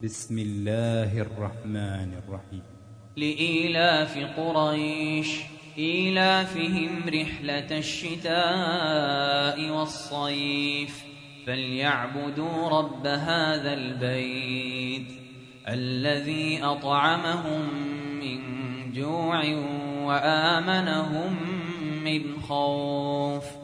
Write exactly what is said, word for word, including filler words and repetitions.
بسم الله الرحمن الرحيم. لإيلاف قريش إيلافهم رحلة الشتاء والصيف فليعبدوا رب هذا البيت الذي أطعمهم من جوع وآمنهم من خوف.